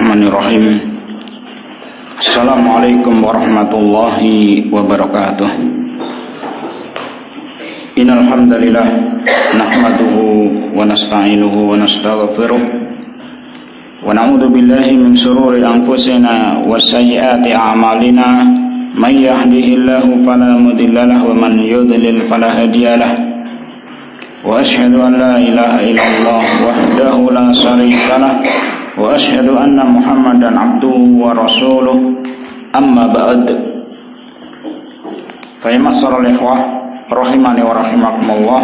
Bismillahirrahmanirrahim. Assalamualaikum warahmatullahi wabarakatuh. Innal hamdalillah nahmaduhu wa nasta'inuhu wa nastaghfiruh wa na'udzu billahi min shururi anfusina wa sayyiati a'malina. May yahdihillahu fala mudilla lahu wa man yudlil fala hadiya lahu. Wa asyhadu an la ilaha illallah wahdahu la syarika lahu wa asyhadu anna Muhammadan abduhu wa rasuluh. Amma ba'd. Fa ya ma'syaral ikhwah rahimani wa rahimakumullah.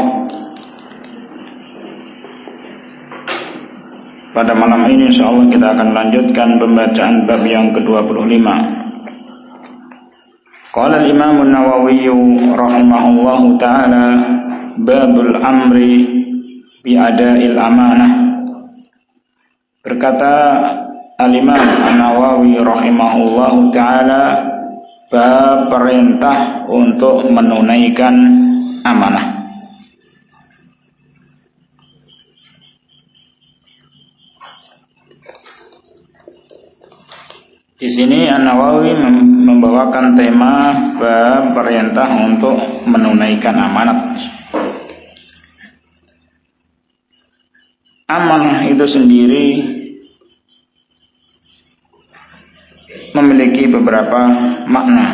Pada malam ini insyaallah kita akan lanjutkan pembacaan bab yang ke-25. Qala al-Imam an-Nawawi rahimahullahu taala babul amri bi ada'il amanah. Berkata Al-Imam An-Nawawi rahimahullahu ta'ala, bab perintah untuk menunaikan amanah. Di sini An-Nawawi membawakan tema bab perintah untuk menunaikan amanat. Amanah itu sendiri memiliki beberapa makna.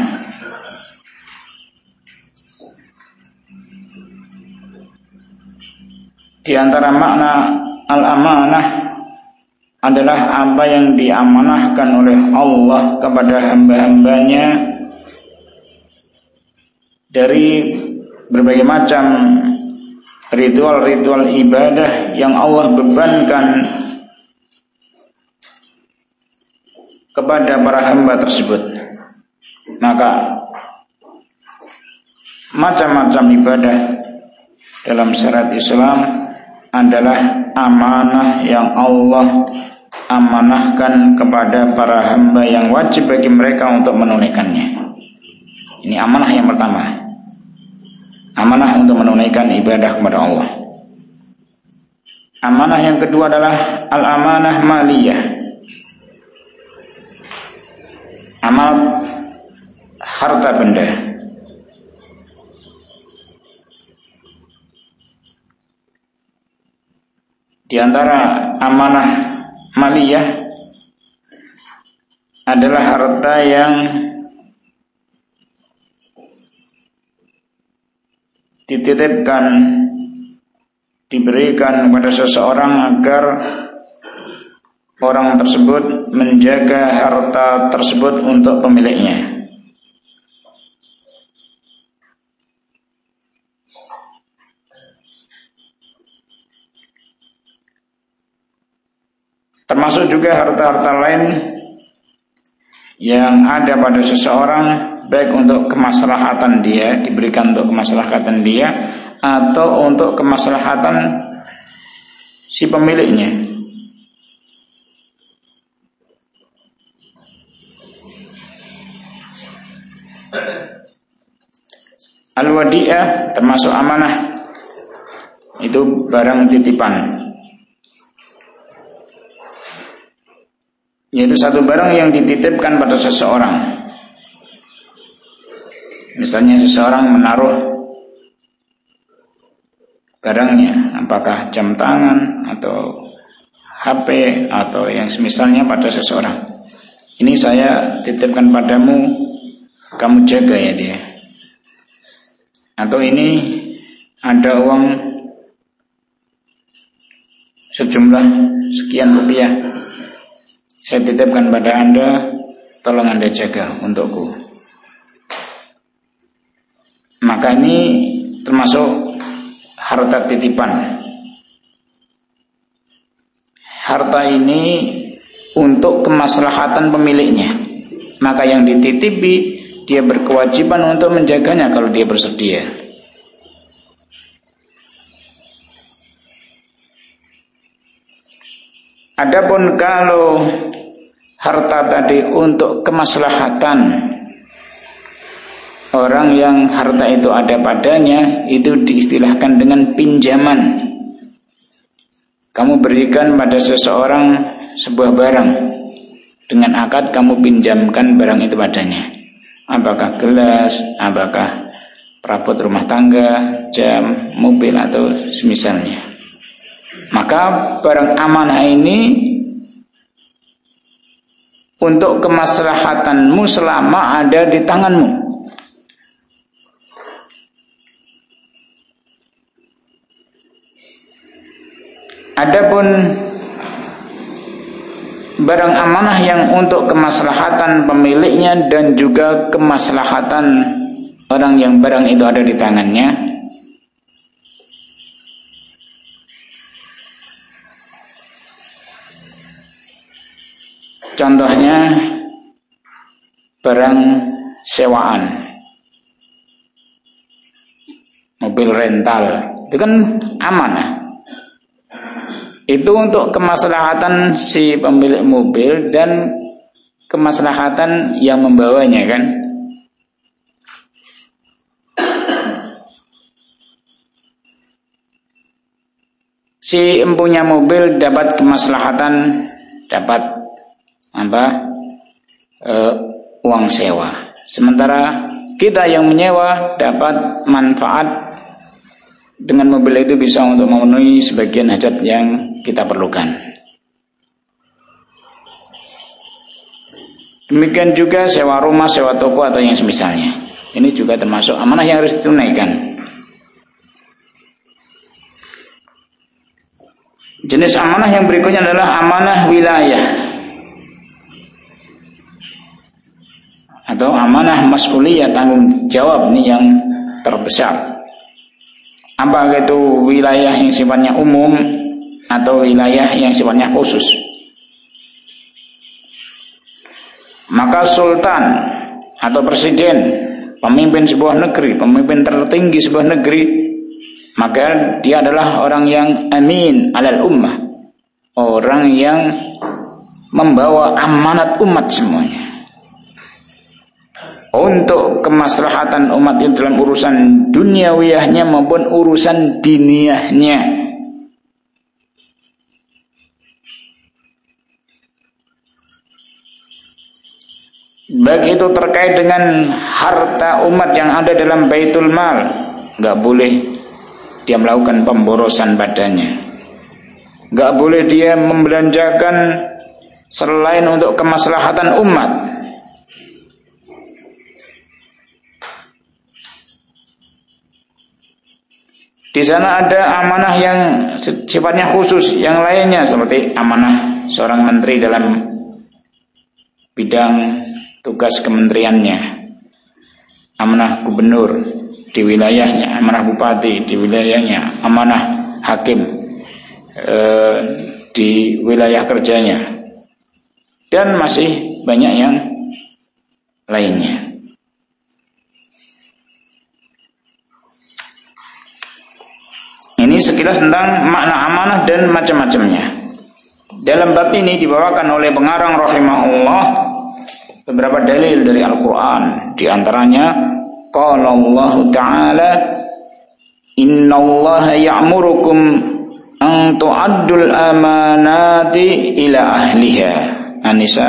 Di antara makna al-amanah adalah apa yang diamanahkan oleh Allah kepada hamba-hambanya dari berbagai macam ritual-ritual ibadah yang Allah bebankan kepada para hamba tersebut. Maka macam-macam ibadah dalam syariat Islam adalah amanah yang Allah amanahkan kepada para hamba yang wajib bagi mereka untuk menunaikannya. Ini amanah yang pertama. Amanah untuk menunaikan ibadah kepada Allah. Amanah yang kedua adalah al-amanah maliyah. Amanat harta benda. Di antara amanah maliyah adalah harta yang dititipkan, diberikan kepada seseorang agar orang tersebut menjaga harta tersebut untuk pemiliknya. Termasuk juga harta-harta lain yang ada pada seseorang, baik untuk kemaslahatan dia, diberikan untuk kemaslahatan dia atau untuk kemaslahatan si pemiliknya. Al-wadi'ah termasuk amanah. Itu barang titipan, yaitu satu barang yang dititipkan pada seseorang. Misalnya seseorang menaruh barangnya, apakah jam tangan atau HP atau yang semisalnya pada seseorang. Ini saya titipkan padamu, kamu jaga ya dia. Atau ini ada uang sejumlah sekian rupiah, saya titipkan pada Anda, tolong Anda jaga untukku. Maka ini termasuk harta titipan. Harta ini untuk kemaslahatan pemiliknya. Maka yang dititipi, dia berkewajiban untuk menjaganya kalau dia bersedia. Adapun kalau harta tadi untuk kemaslahatan orang yang harta itu ada padanya, itu diistilahkan dengan pinjaman. Kamu berikan pada seseorang sebuah barang, dengan akad kamu pinjamkan barang itu padanya. Apakah gelas, apakah perabot rumah tangga, jam, mobil atau semisalnya. Maka barang amanah ini untuk kemaslahatanmu selama ada di tanganmu. Adapun barang amanah yang untuk kemaslahatan pemiliknya dan juga kemaslahatan orang yang barang itu ada di tangannya, contohnya barang sewaan, mobil rental, itu kan amanah. Itu untuk kemaslahatan si pemilik mobil dan kemaslahatan yang membawanya, kan? Si empunya mobil dapat kemaslahatan, dapat uang sewa. Sementara kita yang menyewa dapat manfaat, dengan mobil itu bisa untuk memenuhi sebagian hajat yang kita perlukan. Demikian juga sewa rumah, sewa toko atau yang semisalnya. Ini juga termasuk amanah yang harus ditunaikan. Jenis amanah yang berikutnya adalah amanah wilayah atau amanah mas'uliyah, tanggung jawab ini yang terbesar. Apakah itu wilayah yang sifatnya umum atau wilayah yang sifatnya khusus? Maka sultan atau presiden, pemimpin sebuah negeri, pemimpin tertinggi sebuah negeri, maka dia adalah orang yang amin alal ummah, orang yang membawa amanat umat semuanya untuk kemaslahatan umat itu dalam urusan duniawiyahnya maupun urusan diniyahnya. Baik itu terkait dengan harta umat yang ada dalam baitul mal, nggak boleh dia melakukan pemborosan padanya. Nggak boleh dia membelanjakan selain untuk kemaslahatan umat. Di sana ada amanah yang sifatnya khusus, yang lainnya seperti amanah seorang menteri dalam bidang tugas kementeriannya, amanah gubernur di wilayahnya, amanah bupati di wilayahnya, amanah hakim di wilayah kerjanya, dan masih banyak yang lainnya. Ini sekilas tentang makna amanah dan macam-macamnya. Dalam bab ini dibawakan oleh pengarang rahimahullah beberapa dalil dari Al-Quran. Di antaranya, qala Allah Ta'ala, innallaha ya'murukum an tu'addul amanati ila ahliha. An-Nisa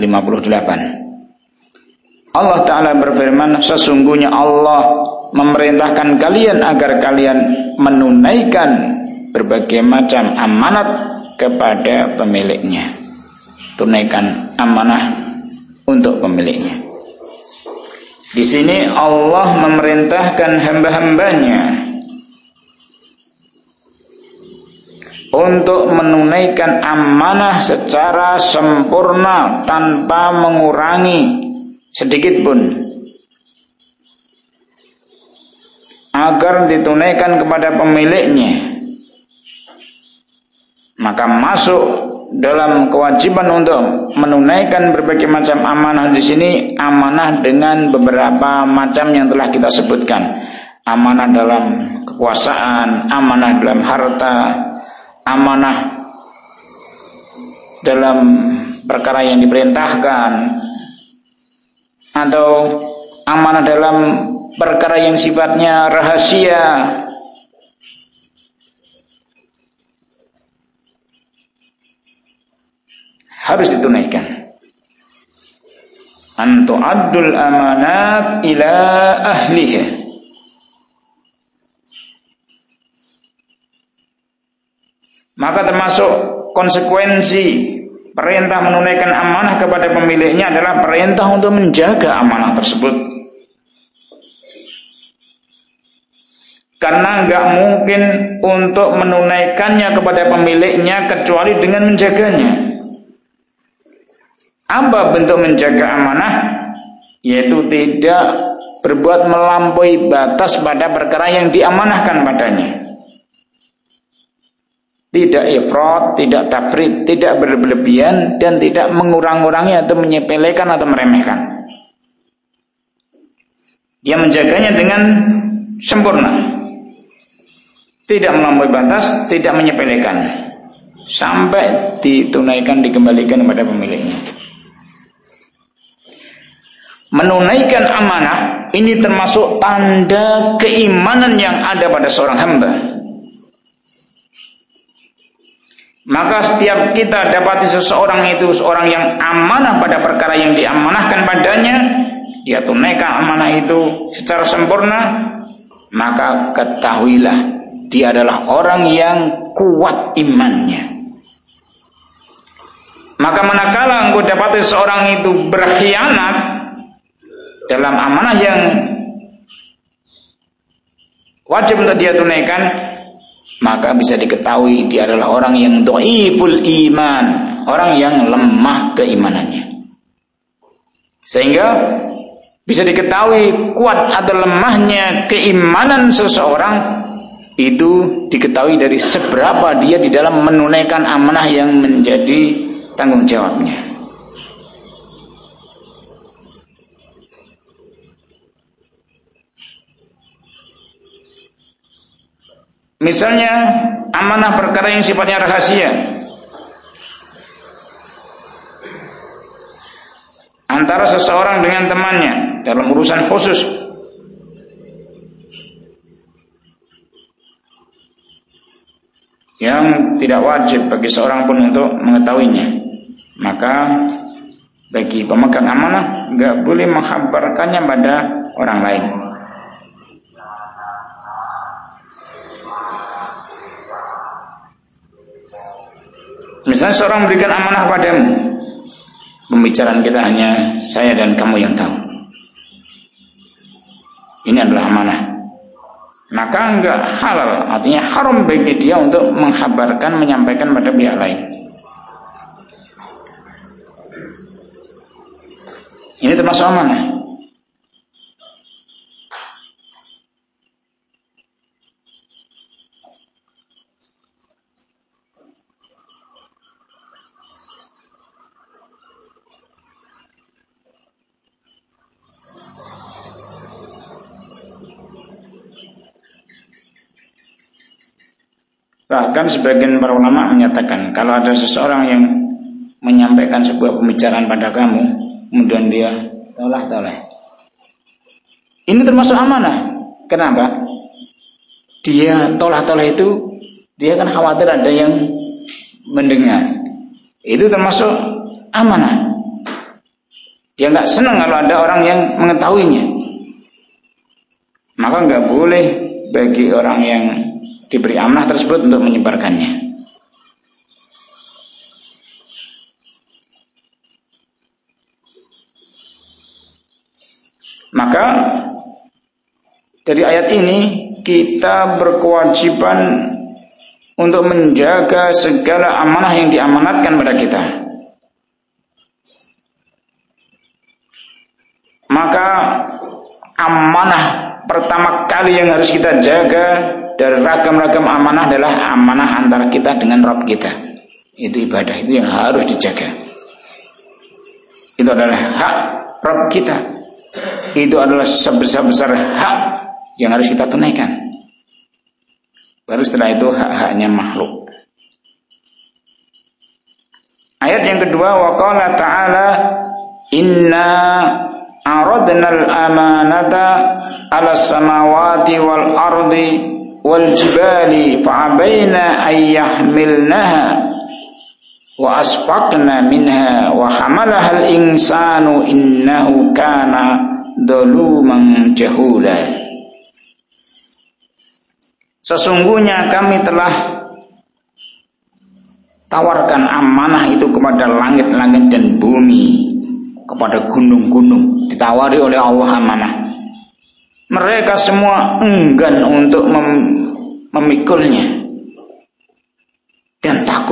58. Allah Ta'ala berfirman, sesungguhnya Allah memerintahkan kalian agar kalian menunaikan berbagai macam amanat kepada pemiliknya. Tunaikan amanah untuk pemiliknya. Di sini Allah memerintahkan hamba-hambanya untuk menunaikan amanah secara sempurna tanpa mengurangi sedikit pun, agar ditunaikan kepada pemiliknya. Maka masuk dalam kewajiban untuk menunaikan berbagai macam amanah di sini amanah dengan beberapa macam yang telah kita sebutkan. Amanah dalam kekuasaan, amanah dalam harta, amanah dalam perkara yang diperintahkan, atau amanah dalam perkara yang sifatnya rahasia. Harus ditunaikan. an tu'addul amanat ila ahliha. Maka termasuk konsekuensi perintah menunaikan amanah kepada pemiliknya adalah perintah untuk menjaga amanah tersebut. Karena enggak mungkin untuk menunaikannya kepada pemiliknya kecuali dengan menjaganya. Apa bentuk menjaga amanah? Yaitu tidak berbuat melampaui batas pada perkara yang diamanahkan padanya. Tidak ifrat, tidak tafrid, tidak berlebihan, dan tidak mengurang-urangi atau menyepelekan atau meremehkan. Dia menjaganya dengan sempurna, tidak melampaui batas, tidak menyepelekan, sampai ditunaikan, dikembalikan kepada pemiliknya. Menunaikan amanah ini termasuk tanda keimanan yang ada pada seorang hamba. Maka setiap kita dapati seseorang itu seorang yang amanah pada perkara yang diamanahkan padanya, dia tunaikan amanah itu secara sempurna, maka ketahuilah dia adalah orang yang kuat imannya. Maka manakala engkau dapati seseorang itu berkhianat dalam amanah yang wajib untuk dia tunaikan, maka bisa diketahui dia adalah orang yang dhaiful iman, orang yang lemah keimanannya. Sehingga bisa diketahui kuat atau lemahnya keimanan seseorang itu diketahui dari seberapa dia di dalam menunaikan amanah yang menjadi tanggung jawabnya. Misalnya amanah perkara yang sifatnya rahasia antara seseorang dengan temannya dalam urusan khusus, yang tidak wajib bagi seorang pun untuk mengetahuinya, maka bagi pemegang amanah enggak boleh menghabarkannya pada orang lain. Misalnya seorang memberikan amanah padamu, pembicaraan kita hanya saya dan kamu yang tahu, ini adalah amanah, maka enggak halal, artinya haram bagi dia untuk menghabarkan, menyampaikan pada pihak lain. Ini termasuk amanah. Bahkan sebagian para ulama menyatakan kalau ada seseorang yang menyampaikan sebuah pembicaraan pada kamu, kemudian dia toleh-toleh, ini termasuk amanah. Kenapa? Dia toleh-toleh itu, dia kan khawatir ada yang mendengar. Itu termasuk amanah. Dia nggak senang kalau ada orang yang mengetahuinya. Maka nggak boleh bagi orang yang diberi amanah tersebut untuk menyebarkannya. Maka dari ayat ini kita berkewajiban untuk menjaga segala amanah yang diamanatkan pada kita. Maka amanah pertama kali yang harus kita jaga dari ragam-ragam amanah adalah amanah antara kita dengan Rabb kita. Itu ibadah, itu yang harus dijaga. Itu adalah hak Rabb kita. Itu adalah sebesar-besar hak yang harus kita tunaikan. Baru setelah itu hak-haknya makhluk. Ayat yang kedua, wa qala ta'ala inna aradnal amanata 'alas samawati wal ardi wal jibali fa'abaina ay yahmilnaha wa asfaqna minha wa hamalaha al-insanu innahu kana zaluman jahula. Sesungguhnya kami telah tawarkan amanah itu kepada langit-langit dan bumi, kepada gunung-gunung, ditawari oleh Allah amanah. Mereka semua enggan untuk memikulnya dan takut,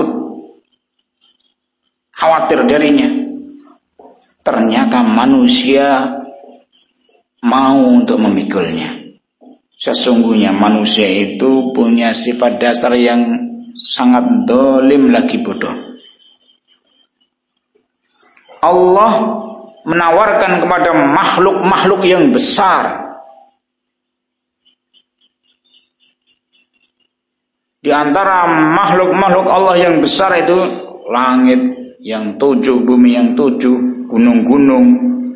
khawatir darinya. Ternyata manusia mau untuk memikulnya. Sesungguhnya manusia itu punya sifat dasar yang sangat dolim lagi bodoh. Allah menawarkan kepada makhluk-makhluk yang besar. Di antara makhluk-makhluk Allah yang besar itu langit yang 7, bumi yang 7, gunung-gunung.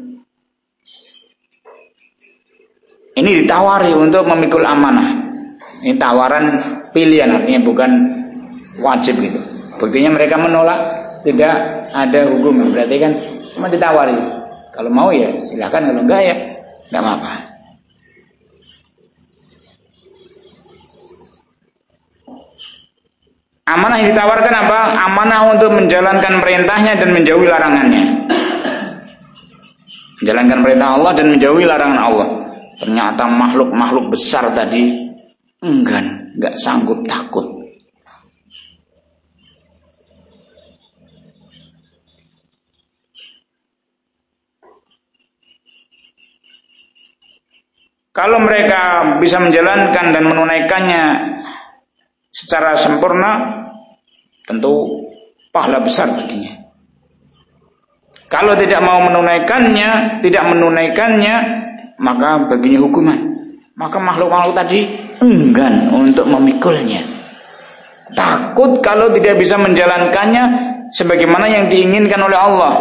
Ini ditawari untuk memikul amanah. Ini tawaran pilihan, artinya bukan wajib gitu. Buktinya mereka menolak, tidak ada hukum. Berarti kan cuma ditawari. Kalau mau ya silakan, kalau enggak ya enggak apa-apa. Amanah yang ditawarkan apa? Amanah untuk menjalankan perintahnya dan menjauhi larangannya. Menjalankan perintah Allah dan menjauhi larangan Allah. Ternyata makhluk-makhluk besar tadi enggan, enggak sanggup, takut. Kalau mereka bisa menjalankan dan menunaikannya secara sempurna, tentu pahala besar baginya. Kalau tidak mau menunaikannya, maka baginya hukuman. Maka makhluk-makhluk tadi enggan untuk memikulnya. Takut kalau tidak bisa menjalankannya sebagaimana yang diinginkan oleh Allah.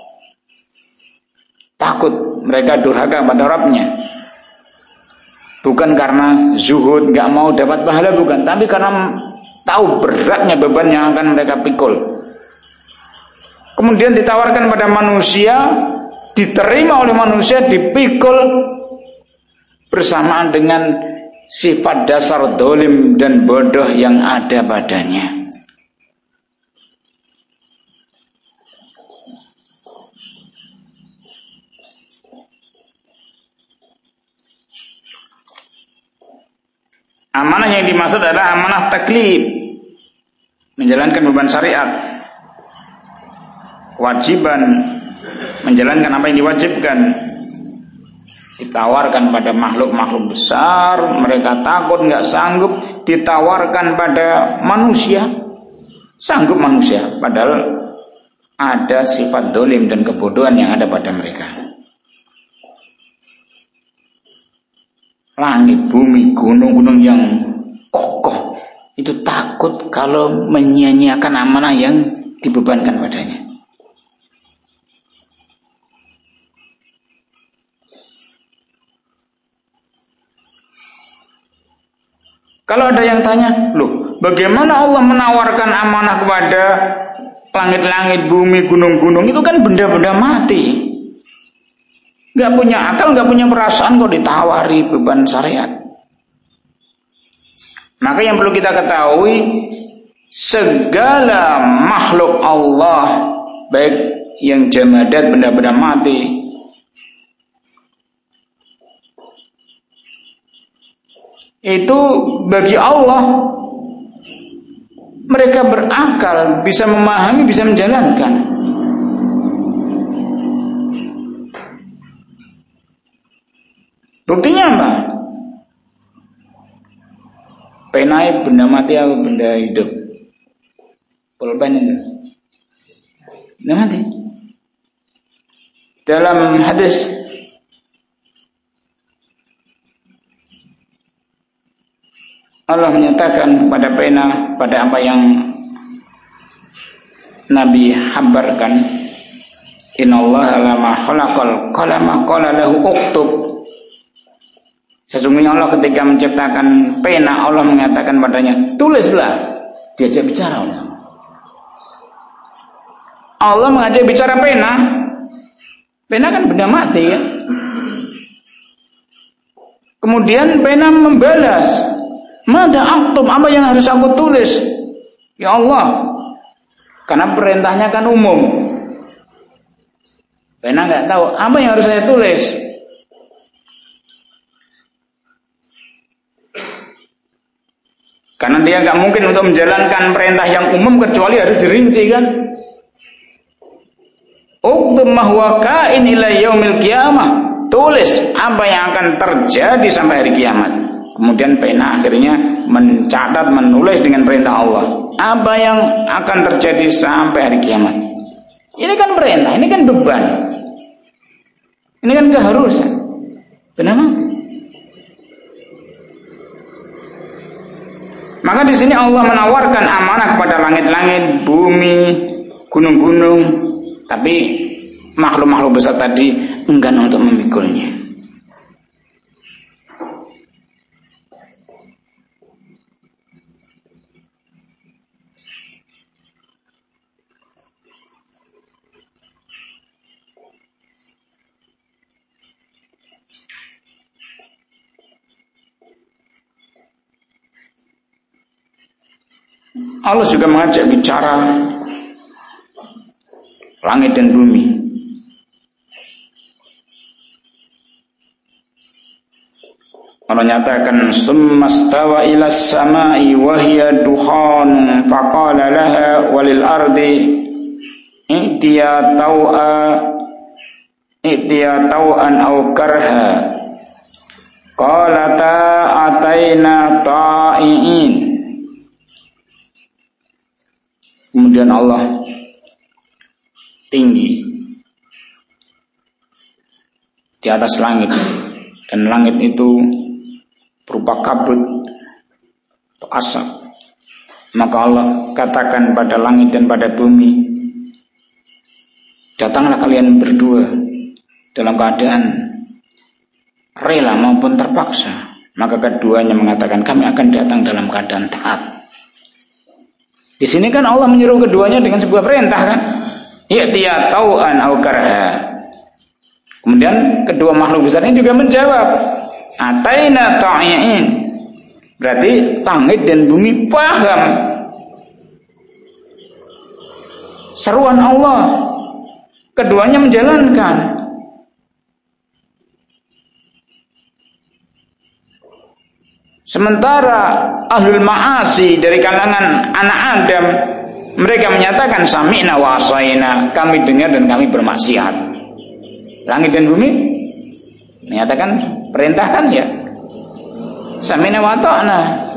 Takut mereka durhaka pada Rabbnya. Bukan karena zuhud, gak mau dapat pahala, bukan. Tapi karena tahu beratnya beban yang akan mereka pikul. Kemudian ditawarkan pada manusia, diterima oleh manusia, dipikul bersamaan dengan sifat dasar dolim dan bodoh yang ada padanya. Amanah yang dimaksud adalah amanah taklif, menjalankan beban syariat, kewajiban menjalankan apa yang diwajibkan. Ditawarkan pada makhluk-makhluk besar, mereka takut, nggak sanggup. Ditawarkan pada manusia, sanggup manusia, padahal ada sifat dolim dan kebodohan yang ada pada mereka. Langit, bumi, gunung-gunung yang kokoh itu takut kalau menyia-nyiakan amanah yang dibebankan padanya. Kalau ada yang tanya, loh, bagaimana Allah menawarkan amanah kepada langit-langit, bumi, gunung-gunung? Itu kan benda-benda mati. Gak punya akal, gak punya perasaan kok ditawari beban syariat. Maka yang perlu kita ketahui, segala makhluk Allah, baik yang jamadat, benda-benda mati, itu bagi Allah mereka berakal, bisa memahami, bisa menjalankan. Buktinya apa? Penai benda mati atau benda hidup? Pulpen itu benda mati. Dalam hadis Allah menyatakan pada pena, pada apa yang Nabi habarkan, innallaha lama khalaqal qalama qala lahu uktub. Sesungguhnya Allah ketika menciptakan pena, Allah mengatakan padanya, tulislah. Diajak bicara oleh Allah. Allah mengajak bicara pena. Pena kan benda mati ya. Kemudian pena membalas, "Mada aktub, apa yang harus aku tulis?" Ya Allah, karena perintahnya kan umum. Pena nggak tahu apa yang harus saya tulis. Karena dia nggak mungkin untuk menjalankan perintah yang umum kecuali harus dirinci kan. Uktub ma huwa kain ila yaumil qiyamah. Tulis apa yang akan terjadi sampai hari kiamat. Kemudian pena akhirnya mencatat, menulis dengan perintah Allah apa yang akan terjadi sampai hari kiamat. Ini kan perintah, ini kan beban, ini kan keharusan. Benar mati. Maka di sini Allah menawarkan amanah kepada langit-langit, bumi, gunung-gunung, tapi makhluk-makhluk besar tadi enggan untuk memikulnya. Allah juga mengajak bicara langit dan bumi. Allah nyatakan summastawa ilas samai wa hiya dukhan faqala laha walil ardi itiya tau'an aw karha qalata ataina ta'iin. Kemudian Allah tinggi di atas langit, dan langit itu berupa kabut atau asap. Maka Allah katakan pada langit dan pada bumi, datanglah kalian berdua dalam keadaan rela maupun terpaksa. Maka keduanya mengatakan, kami akan datang dalam keadaan taat. Di sini kan Allah menyuruh keduanya dengan sebuah perintah kan, ya'tiya tau'an aw karha. Kemudian kedua makhluk besar ini juga menjawab, ataina ta'iin. Berarti langit dan bumi paham seruan Allah, keduanya menjalankan. Sementara ahlul ma'asi dari kalangan anak Adam, mereka menyatakan sami'na wa asaina, kami dengar dan kami bermaksiat. Langit dan bumi menyatakan, perintahkan ya, sami'na wa ata'na.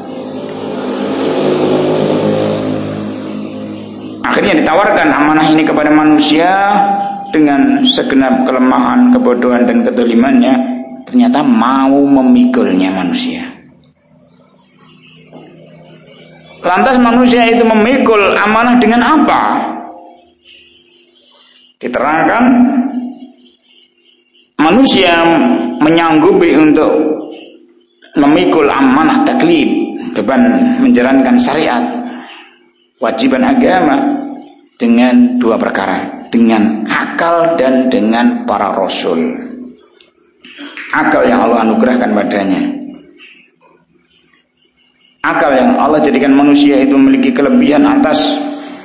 Akhirnya ditawarkan amanah ini kepada manusia dengan segenap kelemahan, kebodohan dan kedolimannya, ternyata mau memikulnya manusia. Lantas manusia itu memikul amanah dengan apa? Diterangkan, manusia menyanggupi untuk memikul amanah taklif, beban menjalankan syariat, wajiban agama, dengan dua perkara, dengan akal dan dengan para rasul. Akal yang Allah anugerahkan padanya, akal yang Allah jadikan manusia itu memiliki kelebihan atas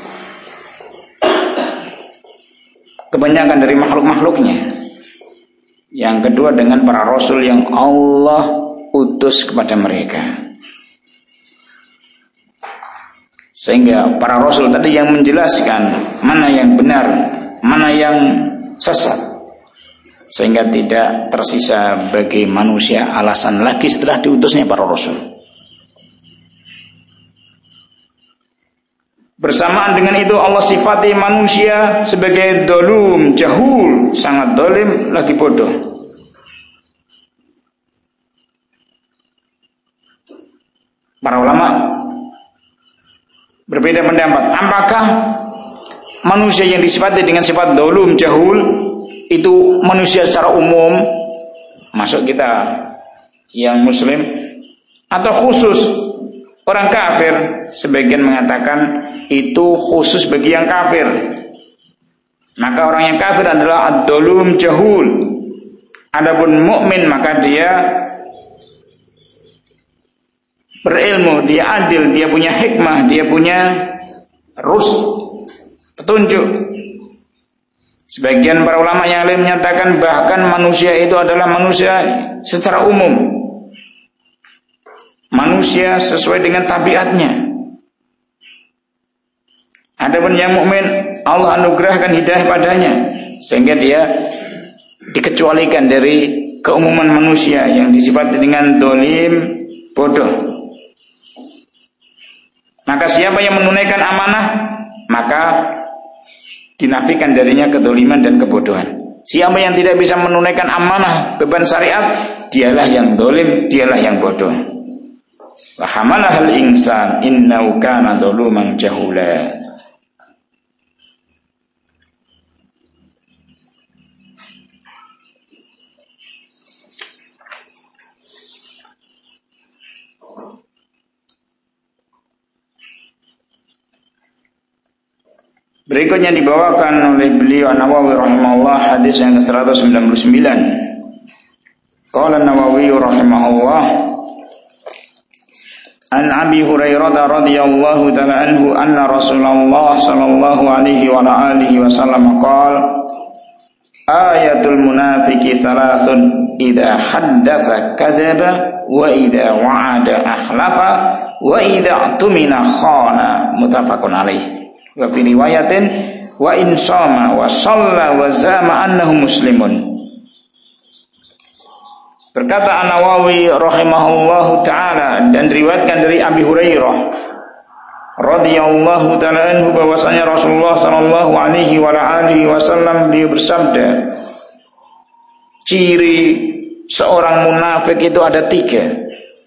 kebanyakan dari makhluk-makhluknya. Yang kedua dengan para rasul yang Allah utus kepada mereka. Sehingga para rasul tadi yang menjelaskan mana yang benar, mana yang sesat. Sehingga tidak tersisa bagi manusia alasan lagi setelah diutusnya para rasul. Bersamaan dengan itu Allah sifati manusia sebagai dolum, jahul, sangat dolim, lagi bodoh. Para ulama berbeda pendapat, apakah manusia yang disifati dengan sifat dolum, jahul itu manusia secara umum, masuk kita yang muslim, atau khusus orang kafir? Sebagian mengatakan itu khusus bagi yang kafir. Maka orang yang kafir adalah ad-dolum jahul. Adapun mukmin maka dia berilmu, dia adil, dia punya hikmah, dia punya petunjuk. Sebagian para ulama yang lain menyatakan bahkan manusia itu adalah manusia secara umum. Manusia sesuai dengan tabiatnya. Adapun yang mukmin Allah anugerahkan hidayah padanya sehingga dia dikecualikan dari keumuman manusia yang disifati dengan dolim, bodoh. Maka siapa yang menunaikan amanah maka dinafikan darinya kedoliman dan kebodohan. Siapa yang tidak bisa menunaikan amanah beban syariat, dialah yang dolim, dialah yang bodoh. Wa hamalahal insan innahu kana zaluman jahula. Berikutnya dibawakan oleh beliau Nawawi rahimahullah hadis yang ke-199. Qala Nawawi rahimahullah An Abi Hurairah radhiyallahu ta'ala anhu anna Rasulullah sallallahu alaihi wa alihi wasallam qala ayatul munafiqi thalathun idza haddatsa kadzaba wa idza wa'ada akhlafa wa idza tumina khana muttafaqun alaihi. Wa fi riwayatin wa in shama wa shalla wa zama annahu muslimun. Berkata An-Nawawi rahimahullahu taala dan diriwayatkan dari Abi Hurairah radhiyallahu taala anhu bahwasanya Rasulullah sallallahu alaihi wa alihi wasallam beliau bersabda, ciri seorang munafik itu ada 3.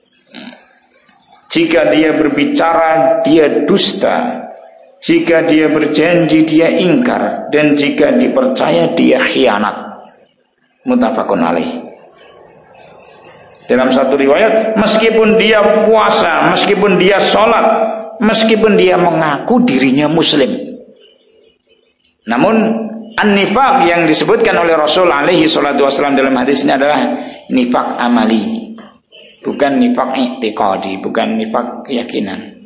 Jika dia berbicara dia dusta, jika dia berjanji dia ingkar, dan jika dipercaya dia khianat. Muttafaqun alaih. Dalam satu riwayat, meskipun dia puasa, meskipun dia sholat, meskipun dia mengaku dirinya muslim, namun an-nifaq yang disebutkan oleh Rasul alaihi salatu wasallam dalam hadis ini adalah nifaq amali, bukan nifaq i'tiqadi, bukan nifaq keyakinan.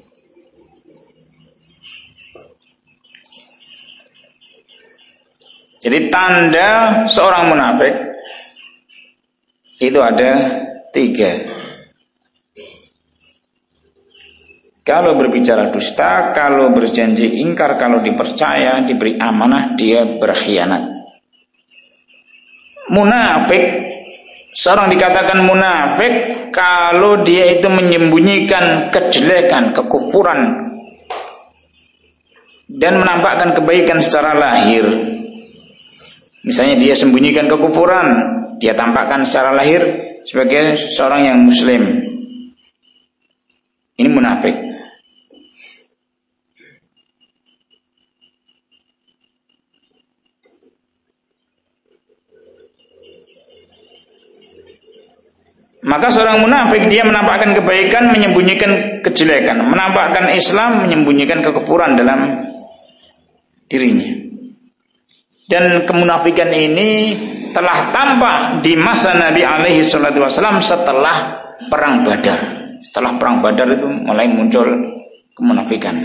Jadi tanda seorang munafik itu ada 3. Kalau berbicara dusta, kalau berjanji ingkar, kalau dipercaya, diberi amanah, dia berkhianat. Munafik, seorang dikatakan munafik kalau dia itu menyembunyikan kejelekan, kekufuran, dan menampakkan kebaikan secara lahir. Misalnya dia sembunyikan kekufuran, dia tampakkan secara lahir sebagai seorang yang muslim. Ini munafik. Maka seorang munafik dia menampakkan kebaikan, menyembunyikan kejelekan, menampakkan Islam, menyembunyikan kekufuran dalam dirinya. Dan kemunafikan ini telah tampak di masa Nabi alaihi salatu wasallam setelah perang Badar. Setelah perang Badar itu mulai muncul kemunafikan.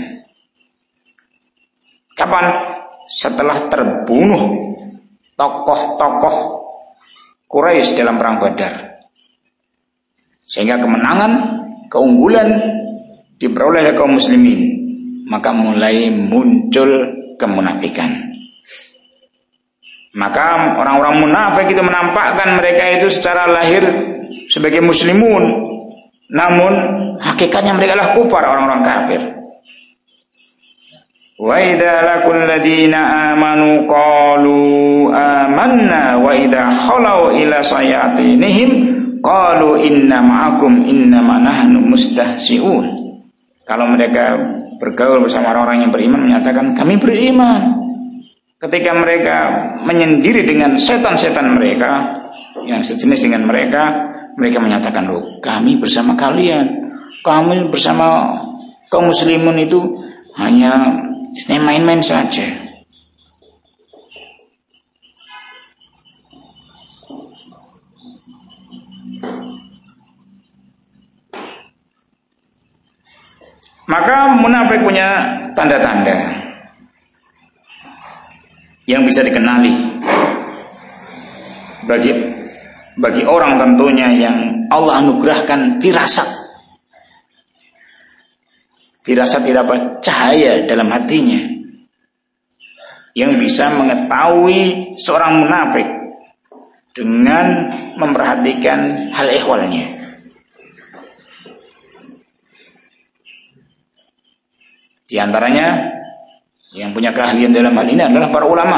Kapan? Setelah terbunuh tokoh-tokoh Quraisy dalam perang Badar. Sehingga kemenangan, keunggulan diperoleh oleh kaum muslimin. Maka mulai muncul kemunafikan. Maka orang-orang munafik itu menampakkan mereka itu secara lahir sebagai muslimun, namun hakikatnya mereka adalah kufar, orang-orang kafir. Wa idza laqul ladina amanu qalu amanna wa idza khalau ila sayatinihim qalu inna ma'akum innama nahnu mustahzi'un. Kalau mereka bergaul bersama orang-orang yang beriman menyatakan kami beriman. Ketika mereka menyendiri dengan setan-setan mereka yang sejenis dengan mereka, mereka menyatakan, loh, kami bersama kalian, kami bersama kaum muslimun itu hanya main-main saja. Maka munafik punya tanda-tanda yang bisa dikenali bagi orang tentunya yang Allah anugerahkan firasat. Firasat tidak apa, cahaya dalam hatinya yang bisa mengetahui seorang munafik dengan memperhatikan hal ehwalnya. Di antaranya yang punya keahlian dalam hal ini adalah para ulama.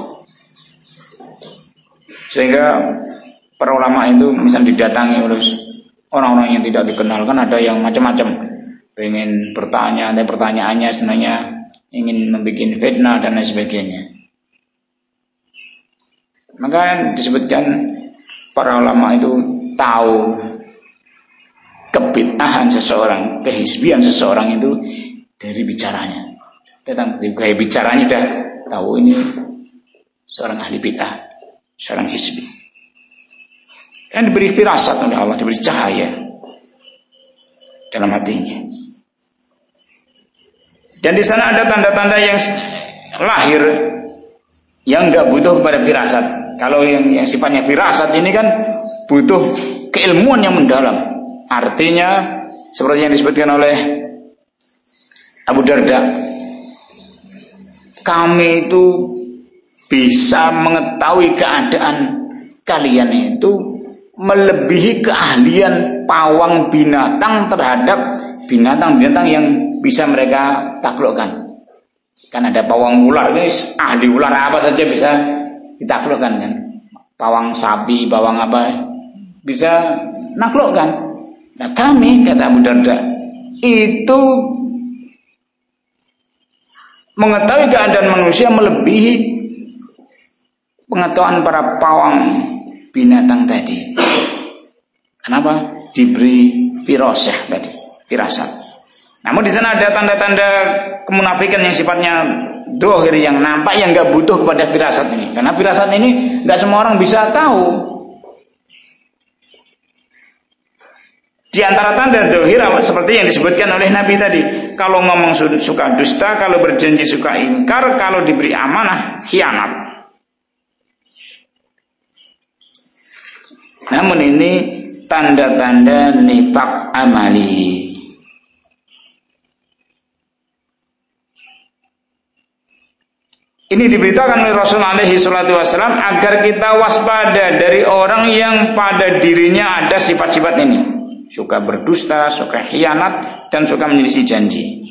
Sehingga para ulama itu misalnya didatangi oleh orang-orang yang tidak dikenal, kan ada yang macam-macam. Pengen bertanya, ada pertanyaannya sebenarnya ingin membuat fitnah dan lain sebagainya. Maka disebutkan para ulama itu tahu kebid'ahan seseorang, kehisbian seseorang itu dari bicaranya. Datang gaya bicaranya udah tahu ini seorang ahli bid'ah, seorang hisbi. Kan diberi firasat oleh Allah, diberi cahaya dalam hatinya. Dan di sana ada tanda-tanda yang lahir yang enggak butuh kepada firasat. Kalau yang sifatnya firasat ini kan butuh keilmuan yang mendalam. Artinya seperti yang disebutkan oleh Abu Darda, kami itu bisa mengetahui keadaan kalian itu melebihi keahlian pawang binatang terhadap binatang-binatang yang bisa mereka taklukkan. Kan ada pawang ular, ini ahli ular apa saja bisa ditaklukkan kan. Pawang sapi, pawang apa bisa naklukkan. Nah kami, kata Abu Darda, itu mengetahui keadaan manusia melebihi pengetahuan para pawang binatang tadi. Kenapa? Diberi firasah tadi, firasat. Namun di sana ada tanda-tanda kemunafikan yang sifatnya dohir, yang nampak, yang nggak butuh kepada firasat ini. Karena firasat ini nggak semua orang bisa tahu. Di antara tanda dohir seperti yang disebutkan oleh Nabi tadi, kalau ngomong suka dusta, kalau berjanji suka ingkar, kalau diberi amanah khianat. Namun ini tanda-tanda nifaq amali. Ini diberitakan oleh Rasulullah SAW agar kita waspada dari orang yang pada dirinya ada sifat-sifat ini. Suka berdusta, suka khianat, dan suka menyelisih janji.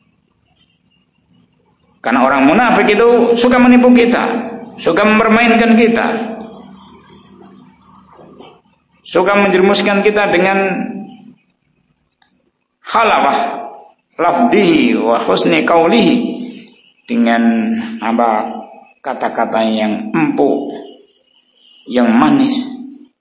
Karena orang munafik itu suka menipu kita, suka mempermainkan kita, suka menjerumuskan kita dengan khalawah lafdihi wa husni qawlihi, dengan apa kata-kata yang empuk, yang manis.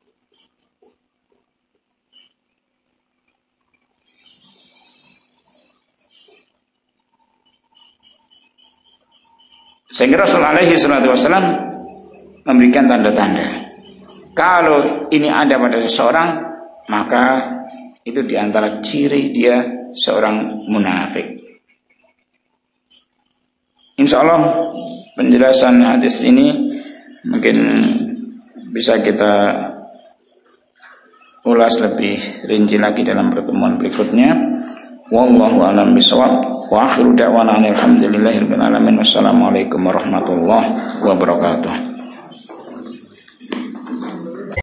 Sehingga Rasulullah SAW memberikan tanda-tanda. Kalau ini ada pada seseorang, maka itu diantara ciri dia seorang munafik. Insya Allah penjelasan hadis ini mungkin bisa kita ulas lebih rinci lagi dalam pertemuan berikutnya. Wallahu a'lam bishawab. Wa akhiru da'wana alhamdulillahirabbil alamin. Wassalamualaikum warahmatullahi wabarakatuh.